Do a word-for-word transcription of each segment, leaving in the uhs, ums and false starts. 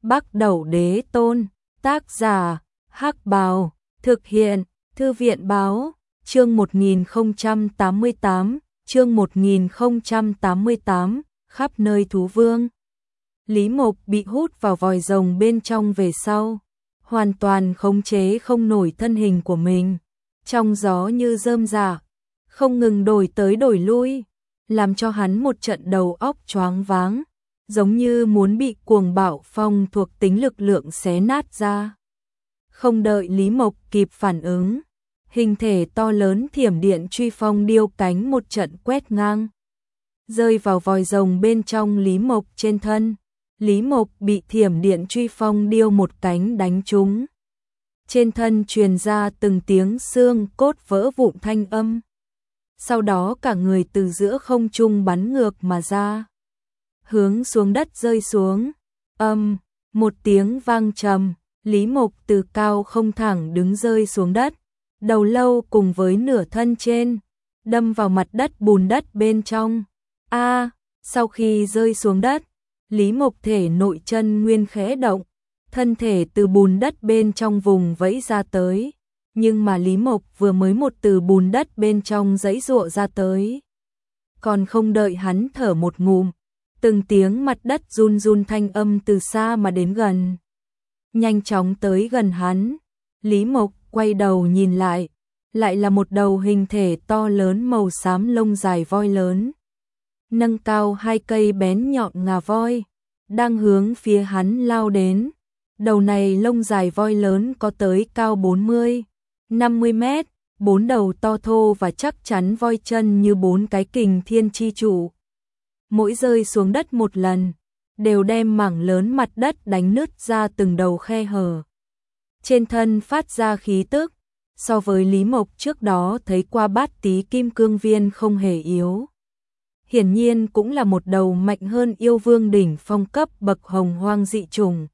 Bắc Đẩu Đế Tôn, tác giả, Hắc Bào, thực hiện, Thư viện Báo, chương một nghìn không trăm tám mươi tám, chương một nghìn không trăm tám mươi tám, khắp nơi thú vương. Lý Mộc bị hút vào vòi rồng bên trong về sau, hoàn toàn khống chế không nổi thân hình của mình, trong gió như rơm rạ, không ngừng đổi tới đổi lui, làm cho hắn một trận đầu óc choáng váng, giống như muốn bị cuồng bạo phong thuộc tính lực lượng xé nát ra. Không đợi Lý Mộc kịp phản ứng, hình thể to lớn thiểm điện truy phong điêu cánh một trận quét ngang, rơi vào vòi rồng bên trong Lý Mộc trên thân. Lý Mộc bị thiểm điện truy phong điêu một cánh đánh trúng. Trên thân truyền ra từng tiếng xương cốt vỡ vụn thanh âm. Sau đó cả người từ giữa không trung bắn ngược mà ra, hướng xuống đất rơi xuống. Âm, một tiếng vang trầm, Lý Mộc từ cao không thẳng đứng rơi xuống đất, đầu lâu cùng với nửa thân trên đâm vào mặt đất bùn đất bên trong. A, sau khi rơi xuống đất, Lý Mộc thể nội chân nguyên khẽ động, thân thể từ bùn đất bên trong vùng vẫy ra tới, nhưng mà Lý Mộc vừa mới một từ bùn đất bên trong giãy giụa ra tới, còn không đợi hắn thở một ngụm, từng tiếng mặt đất run run thanh âm từ xa mà đến gần, nhanh chóng tới gần hắn. Lý Mộc quay đầu nhìn lại, lại là một đầu hình thể to lớn màu xám lông dài voi lớn, nâng cao hai cây bén nhọn ngà voi, đang hướng phía hắn lao đến. Đầu này lông dài voi lớn có tới cao bốn mươi, năm mươi mét, bốn đầu to thô và chắc chắn voi chân như bốn cái kình thiên chi trụ. Mỗi rơi xuống đất một lần, đều đem mảng lớn mặt đất đánh nứt ra từng đầu khe hở. Trên thân phát ra khí tức, so với Lý Mộc trước đó thấy qua Bát Tí Kim Cương Viên không hề yếu. Hiển nhiên cũng là một đầu mạnh hơn yêu vương đỉnh phong cấp bậc hồng hoang dị trùng.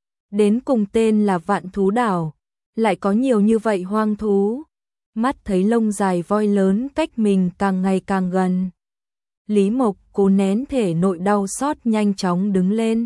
Đến cùng tên là Vạn Thú Đảo, lại có nhiều như vậy hoang thú. Mắt thấy lông dài voi lớn cách mình càng ngày càng gần, Lý Mộc cố nén thể nội đau xót nhanh chóng đứng lên.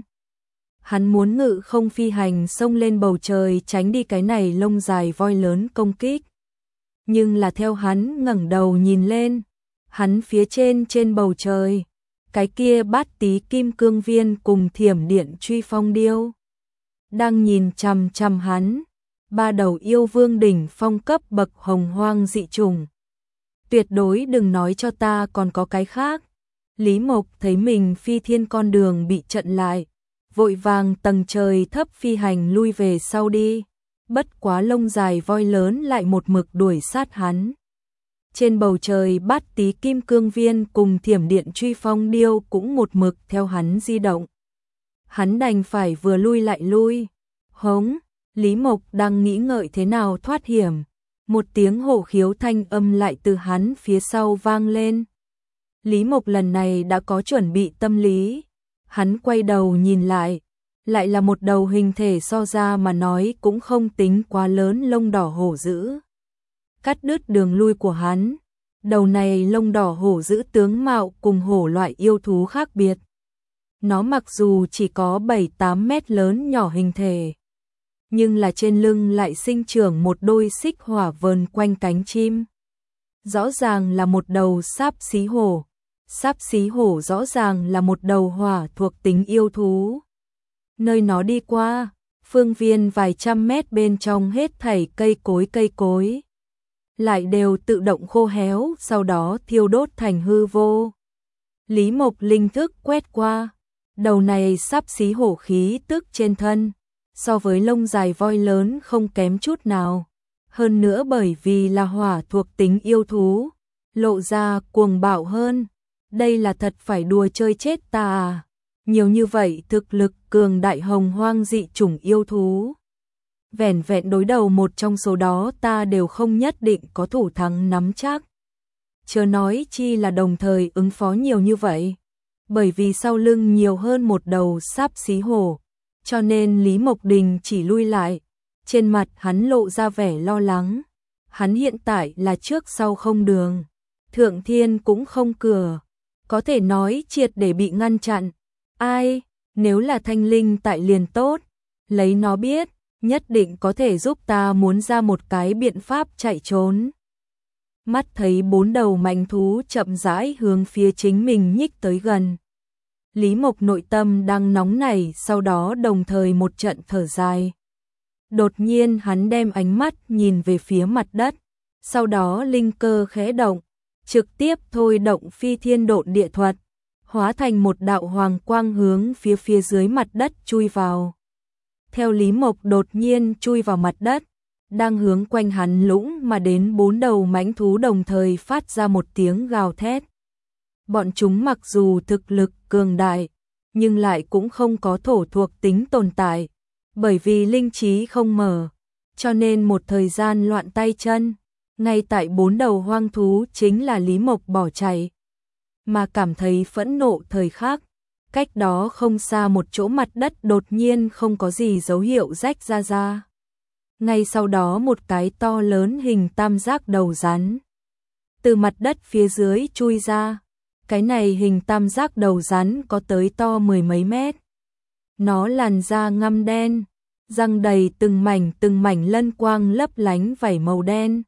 Hắn muốn ngự không phi hành xông lên bầu trời tránh đi cái này lông dài voi lớn công kích. Nhưng là theo hắn ngẩng đầu nhìn lên, hắn phía trên trên bầu trời, cái kia Bát Tí Kim Cương Viên cùng thiểm điện truy phong điêu đang nhìn chằm chằm hắn, ba đầu yêu vương đỉnh phong cấp bậc hồng hoang dị trùng. Tuyệt đối đừng nói cho ta còn có cái khác. Lý Mộc thấy mình phi thiên con đường bị chặn lại, vội vàng tầng trời thấp phi hành lui về sau đi. Bất quá lông dài voi lớn lại một mực đuổi sát hắn. Trên bầu trời Bát Tí Kim Cương Viên cùng thiểm điện truy phong điêu cũng một mực theo hắn di động. Hắn đành phải vừa lui lại lui. Hống, Lý Mộc đang nghĩ ngợi thế nào thoát hiểm, một tiếng hổ khiếu thanh âm lại từ hắn phía sau vang lên. Lý Mộc lần này đã có chuẩn bị tâm lý, hắn quay đầu nhìn lại, lại là một đầu hình thể so ra mà nói cũng không tính quá lớn lông đỏ hổ dữ. Cắt đứt đường lui của hắn, đầu này lông đỏ hổ dữ tướng mạo cùng hổ loại yêu thú khác biệt. Nó mặc dù chỉ có bảy tám mét lớn nhỏ hình thể, nhưng là trên lưng lại sinh trưởng một đôi xích hỏa vờn quanh cánh chim. Rõ ràng là một đầu sáp xí hổ. Sáp xí hổ rõ ràng là một đầu hỏa thuộc tính yêu thú. Nơi nó đi qua, phương viên vài trăm mét bên trong hết thảy cây cối cây cối lại đều tự động khô héo, sau đó thiêu đốt thành hư vô. Lý Mộc linh thức quét qua, đầu này sáp xí hổ khí tức trên thân, so với lông dài voi lớn không kém chút nào. Hơn nữa bởi vì là hỏa thuộc tính yêu thú, lộ ra cuồng bạo hơn. Đây là thật phải đùa chơi chết ta à? Nhiều như vậy thực lực cường đại hồng hoang dị chủng yêu thú, vẻn vẹn đối đầu một trong số đó ta đều không nhất định có thủ thắng nắm chắc. Chớ nói chi là đồng thời ứng phó nhiều như vậy. Bởi vì sau lưng nhiều hơn một đầu sáp xí hổ, cho nên Lý Mộc Đình chỉ lui lại. Trên mặt hắn lộ ra vẻ lo lắng. Hắn hiện tại là trước sau không đường, thượng thiên cũng không cửa, có thể nói triệt để bị ngăn chặn. Ai, nếu là Thanh Linh tại liền tốt, lấy nó biết, nhất định có thể giúp ta muốn ra một cái biện pháp chạy trốn. Mắt thấy bốn đầu mãnh thú chậm rãi hướng phía chính mình nhích tới gần. Lý Mộc nội tâm đang nóng nảy, sau đó đồng thời một trận thở dài. Đột nhiên hắn đem ánh mắt nhìn về phía mặt đất, sau đó linh cơ khẽ động, trực tiếp thôi động phi thiên độn địa thuật, hóa thành một đạo hoàng quang hướng phía phía dưới mặt đất chui vào. Theo Lý Mộc đột nhiên chui vào mặt đất, đang hướng quanh hắn lũng mà đến bốn đầu mãnh thú đồng thời phát ra một tiếng gào thét. Bọn chúng mặc dù thực lực cường đại, nhưng lại cũng không có thổ thuộc tính tồn tại, bởi vì linh trí không mở, cho nên một thời gian loạn tay chân, ngay tại bốn đầu hoang thú chính là Lý Mộc bỏ chạy, mà cảm thấy phẫn nộ thời khắc, cách đó không xa một chỗ mặt đất đột nhiên không có gì dấu hiệu rách ra ra. Ngay sau đó một cái to lớn hình tam giác đầu rắn từ mặt đất phía dưới chui ra. Cái này hình tam giác đầu rắn có tới to mười mấy mét. Nó làn da ngăm đen, răng đầy từng mảnh từng mảnh lân quang lấp lánh vảy màu đen.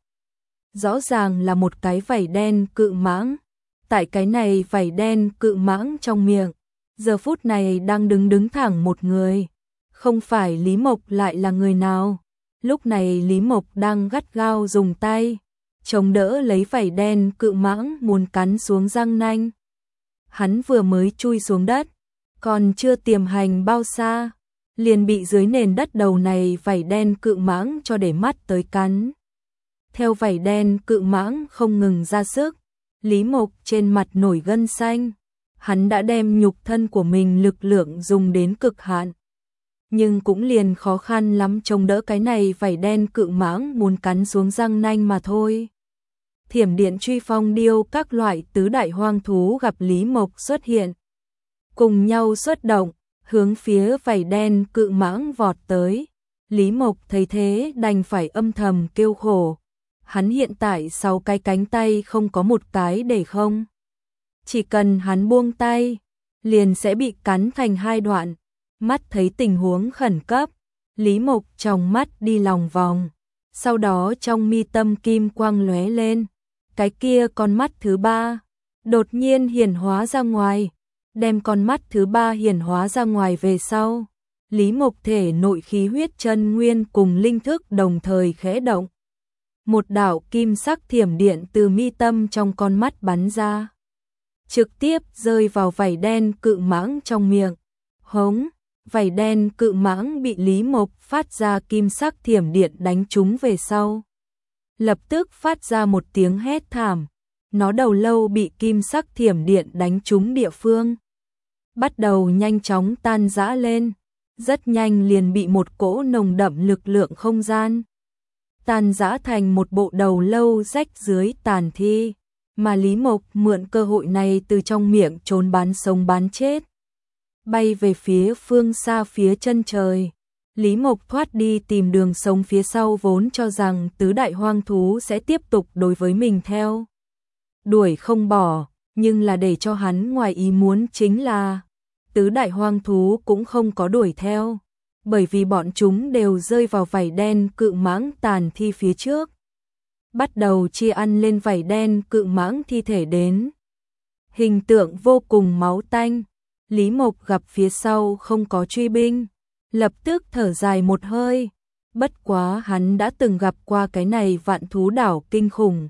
Rõ ràng là một cái vảy đen cự mãng. Tại cái này vảy đen cự mãng trong miệng, giờ phút này đang đứng đứng thẳng một người. Không phải Lý Mộc lại là người nào. Lúc này Lý Mộc đang gắt gao dùng tay chống đỡ lấy vảy đen cự mãng muốn cắn xuống răng nanh. Hắn vừa mới chui xuống đất, còn chưa tiềm hành bao xa, liền bị dưới nền đất đầu này vảy đen cự mãng cho để mắt tới cắn. Theo vảy đen cự mãng không ngừng ra sức, Lý Mộc trên mặt nổi gân xanh. Hắn đã đem nhục thân của mình lực lượng dùng đến cực hạn, nhưng cũng liền khó khăn lắm chống đỡ cái này vảy đen cự mãng muốn cắn xuống răng nanh mà thôi. Thiểm điện truy phong điêu các loại tứ đại hoang thú gặp Lý Mộc xuất hiện, cùng nhau xuất động, hướng phía vảy đen cự mãng vọt tới. Lý Mộc thấy thế đành phải âm thầm kêu khổ. Hắn hiện tại sáu cái cánh tay không có một cái để không. Chỉ cần hắn buông tay, liền sẽ bị cắn thành hai đoạn. Mắt thấy tình huống khẩn cấp, Lý Mộc trong mắt đi lòng vòng, sau đó trong mi tâm kim quang lóe lên. Cái kia con mắt thứ ba đột nhiên hiển hóa ra ngoài, đem con mắt thứ ba hiển hóa ra ngoài về sau. Lý Mộc thể nội khí huyết chân nguyên cùng linh thức đồng thời khẽ động. Một đạo kim sắc thiểm điện từ mi tâm trong con mắt bắn ra, trực tiếp rơi vào vảy đen cự mãng trong miệng. Hống, vảy đen cự mãng bị Lý Mộc phát ra kim sắc thiểm điện đánh trúng về sau. Lập tức phát ra một tiếng hét thảm, nó đầu lâu bị kim sắc thiểm điện đánh trúng địa phương, bắt đầu nhanh chóng tan rã lên, rất nhanh liền bị một cỗ nồng đậm lực lượng không gian tan rã thành một bộ đầu lâu rách dưới tàn thi, mà Lý Mộc mượn cơ hội này từ trong miệng trốn bán sống bán chết, bay về phía phương xa phía chân trời. Lý Mộc thoát đi tìm đường sống phía sau, vốn cho rằng tứ đại hoang thú sẽ tiếp tục đối với mình theo đuổi không bỏ, nhưng là để cho hắn ngoài ý muốn chính là tứ đại hoang thú cũng không có đuổi theo, bởi vì bọn chúng đều rơi vào vảy đen cự mãng tàn thi phía trước, bắt đầu chia ăn lên vảy đen cự mãng thi thể đến. Hình tượng vô cùng máu tanh. Lý Mộc gặp phía sau không có truy binh, lập tức thở dài một hơi. Bất quá hắn đã từng gặp qua cái này vạn thú đảo kinh khủng.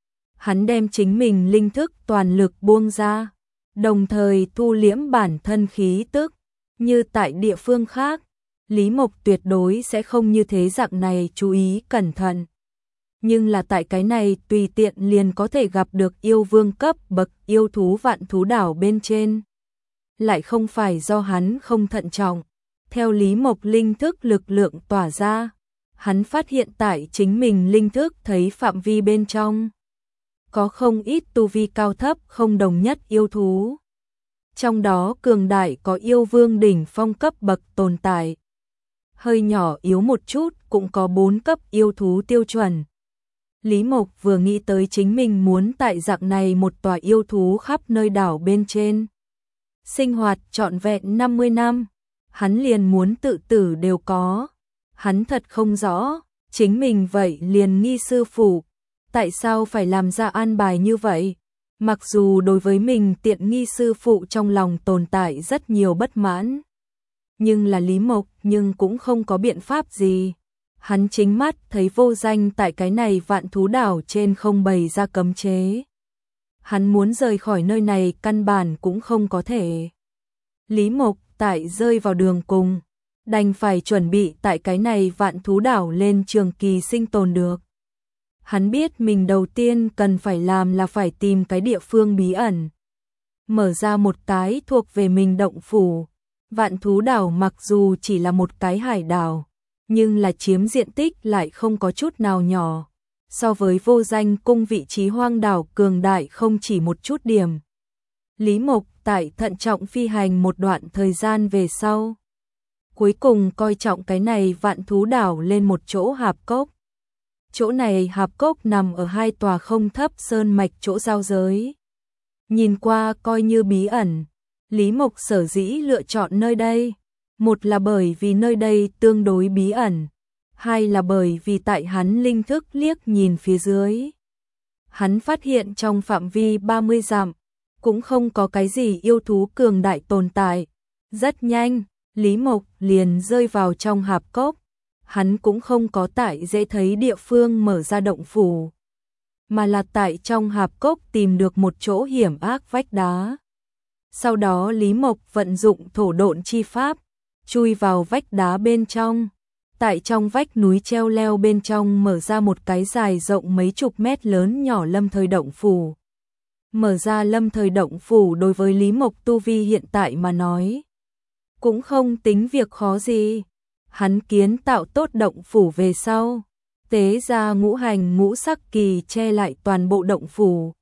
Hắn đem chính mình linh thức toàn lực buông ra, đồng thời thu liễm bản thân khí tức. Như tại địa phương khác, Lý Mộc tuyệt đối sẽ không như thế dạng này chú ý cẩn thận. Nhưng là tại cái này tùy tiện liền có thể gặp được yêu vương cấp bậc yêu thú vạn thú đảo bên trên. Lại không phải do hắn không thận trọng. Theo Lý Mộc linh thức lực lượng tỏa ra, hắn phát hiện tại chính mình linh thức thấy phạm vi bên trong có không ít tu vi cao thấp không đồng nhất yêu thú. Trong đó cường đại có yêu vương đỉnh phong cấp bậc tồn tại. Hơi nhỏ yếu một chút cũng có bốn cấp yêu thú tiêu chuẩn. Lý Mộc vừa nghĩ tới chính mình muốn tại dạng này một tòa yêu thú khắp nơi đảo bên trên sinh hoạt trọn vẹn năm mươi năm, hắn liền muốn tự tử đều có. Hắn thật không rõ, chính mình vậy liền nghi sư phụ, tại sao phải làm ra an bài như vậy? Mặc dù đối với mình tiện nghi sư phụ trong lòng tồn tại rất nhiều bất mãn, nhưng là Lý Mộc nhưng cũng không có biện pháp gì. Hắn chính mắt thấy Vô Danh tại cái này Vạn Thú Đảo trên không bày ra cấm chế. Hắn muốn rời khỏi nơi này căn bản cũng không có thể. Lý Mộc tại rơi vào đường cùng, đành phải chuẩn bị tại cái này Vạn Thú Đảo lên trường kỳ sinh tồn được. Hắn biết mình đầu tiên cần phải làm là phải tìm cái địa phương bí ẩn, mở ra một cái thuộc về mình động phủ. Vạn Thú Đảo mặc dù chỉ là một cái hải đảo, nhưng là chiếm diện tích lại không có chút nào nhỏ. So với Vô Danh cung vị trí hoang đảo cường đại không chỉ một chút điểm. Lý Mộc tại thận trọng phi hành một đoạn thời gian về sau, cuối cùng coi trọng cái này Vạn Thú Đảo lên một chỗ hạp cốc. Chỗ này hạp cốc nằm ở hai tòa không thấp sơn mạch chỗ giao giới. Nhìn qua coi như bí ẩn, Lý Mộc sở dĩ lựa chọn nơi đây, một là bởi vì nơi đây tương đối bí ẩn, hai là bởi vì tại hắn linh thức liếc nhìn phía dưới. Hắn phát hiện trong phạm vi ba mươi dặm, cũng không có cái gì yêu thú cường đại tồn tại. Rất nhanh, Lý Mộc liền rơi vào trong hạp cốc. Hắn cũng không có tại dễ thấy địa phương mở ra động phủ, mà là tại trong hạp cốc tìm được một chỗ hiểm ác vách đá. Sau đó Lý Mộc vận dụng thổ độn chi pháp, chui vào vách đá bên trong. Tại trong vách núi treo leo bên trong mở ra một cái dài rộng mấy chục mét lớn nhỏ lâm thời động phủ. Mở ra lâm thời động phủ đối với Lý Mộc tu vi hiện tại mà nói, cũng không tính việc khó gì. Hắn kiến tạo tốt động phủ về sau, tế ra ngũ hành ngũ sắc kỳ che lại toàn bộ động phủ.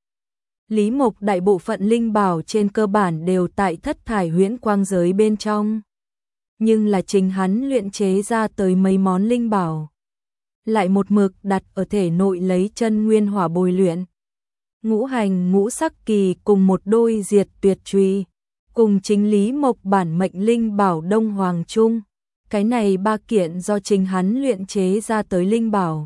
Lý Mộc đại bộ phận linh bảo trên cơ bản đều tại thất thải huyễn quang giới bên trong. Nhưng là chính hắn luyện chế ra tới mấy món linh bảo, lại một mực đặt ở thể nội lấy chân nguyên hỏa bồi luyện. Ngũ hành ngũ sắc kỳ cùng một đôi diệt tuyệt truy, cùng chính Lý Mộc bản mệnh linh bảo Đông Hoàng Trung. Cái này ba kiện do chính hắn luyện chế ra tới linh bảo,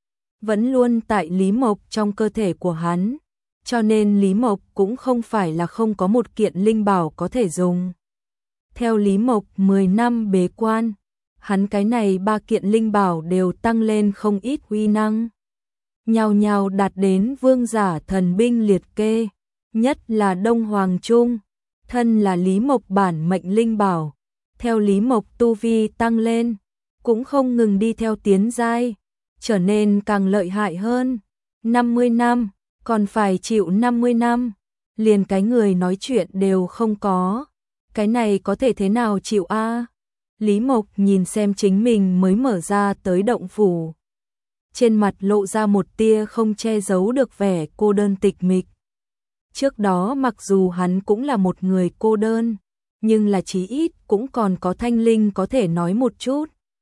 vẫn luôn tại Lý Mộc trong cơ thể của hắn, cho nên Lý Mộc cũng không phải là không có một kiện linh bảo có thể dùng. Theo Lý Mộc mười năm bế quan, hắn cái này ba kiện linh bảo đều tăng lên không ít uy năng, nhào nhào đạt đến vương giả thần binh liệt kê, nhất là Đông Hoàng Trung, thân là Lý Mộc bản mệnh linh bảo. Theo Lý Mộc tu vi tăng lên, cũng không ngừng đi theo tiến giai, trở nên càng lợi hại hơn. năm mươi năm, còn phải chịu năm mươi năm, liền cái người nói chuyện đều không có. Cái này có thể thế nào chịu a? Lý Mộc nhìn xem chính mình mới mở ra tới động phủ, trên mặt lộ ra một tia không che giấu được vẻ cô đơn tịch mịch. Trước đó mặc dù hắn cũng là một người cô đơn, nhưng là chí ít cũng còn có thanh linh có thể nói một chút.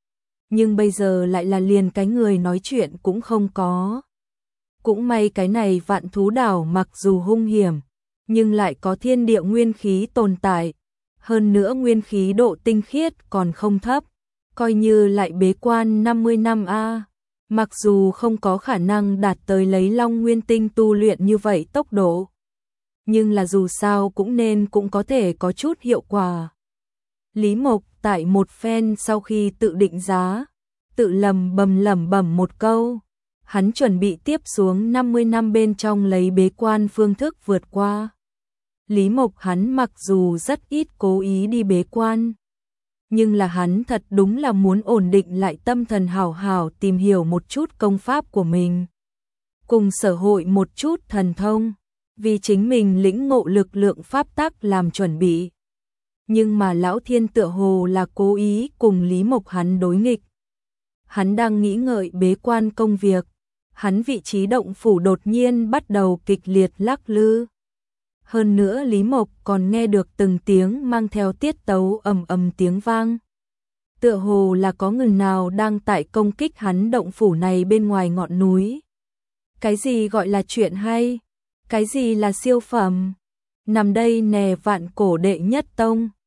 Nhưng bây giờ lại là liền cái người nói chuyện cũng không có. Cũng may cái này Vạn Thú Đảo mặc dù hung hiểm, nhưng lại có thiên địa nguyên khí tồn tại. Hơn nữa nguyên khí độ tinh khiết còn không thấp, coi như lại bế quan năm mươi năm a. Mặc dù không có khả năng đạt tới lấy Long Nguyên Tinh tu luyện như vậy tốc độ, nhưng là dù sao cũng nên cũng có thể có chút hiệu quả. Lý Mộc tại một phen sau khi tự định giá, tự lầm bầm lẩm bẩm một câu, hắn chuẩn bị tiếp xuống năm mươi năm bên trong lấy bế quan phương thức vượt qua. Lý Mộc hắn mặc dù rất ít cố ý đi bế quan, nhưng là hắn thật đúng là muốn ổn định lại tâm thần, hảo hảo tìm hiểu một chút công pháp của mình, cùng sở hội một chút thần thông, vì chính mình lĩnh ngộ lực lượng pháp tắc làm chuẩn bị. Nhưng mà Lão Thiên tựa hồ là cố ý cùng Lý Mộc hắn đối nghịch. Hắn đang nghĩ ngợi bế quan công việc, hắn vị trí động phủ đột nhiên bắt đầu kịch liệt lắc lư. Hơn nữa Lý Mộc còn nghe được từng tiếng mang theo tiết tấu ầm ầm tiếng vang. Tựa hồ là có người nào đang tại công kích hắn động phủ này bên ngoài ngọn núi. Cái gì gọi là chuyện hay? Cái gì là siêu phẩm? Nằm đây nè, vạn cổ đệ nhất tông,